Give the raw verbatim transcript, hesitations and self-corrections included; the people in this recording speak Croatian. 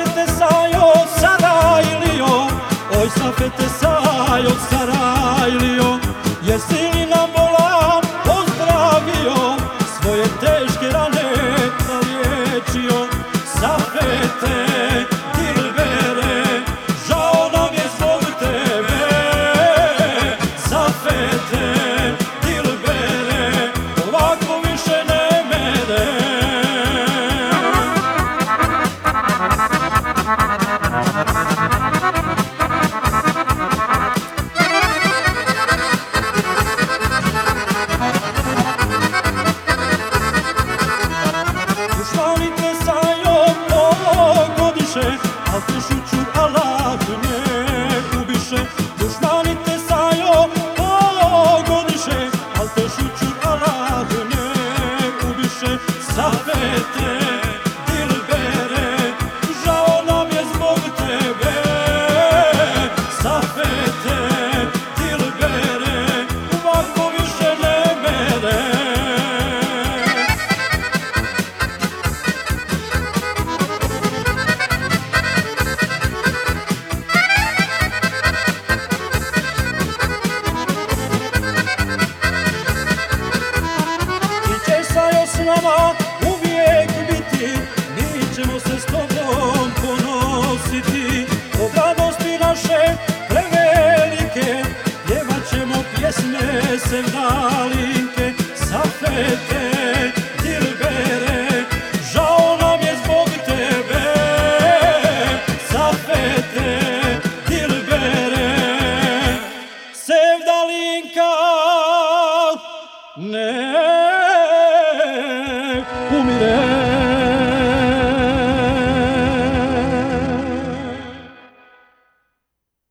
Safete sajo Sarajlio, oj Safete sajo Sarajlio, jesi li nam bolan pozdravio, svoje teške rane zaliječio? Safete, Dilbere, žao nam je zbog tebe. Safete, Dilbere, ovako više ne mene. Al te šućur Allah ne ubiše, dušmani te sajo pogodiše, al te šućur Allah ne ubiše. Safete, Dilbere, žao nam je zbog tebe. Safete, Dilbere, ovako više ne mene. S nama uvijek biti, mi ćemo se s tobom ponositi. Od radosti naše prevelike pjevat ćemo pjesme sevdalinke. Safete, Dilbere, žao nam je zbog tebe. Safete, Dilbere, sevdalinka ne umire.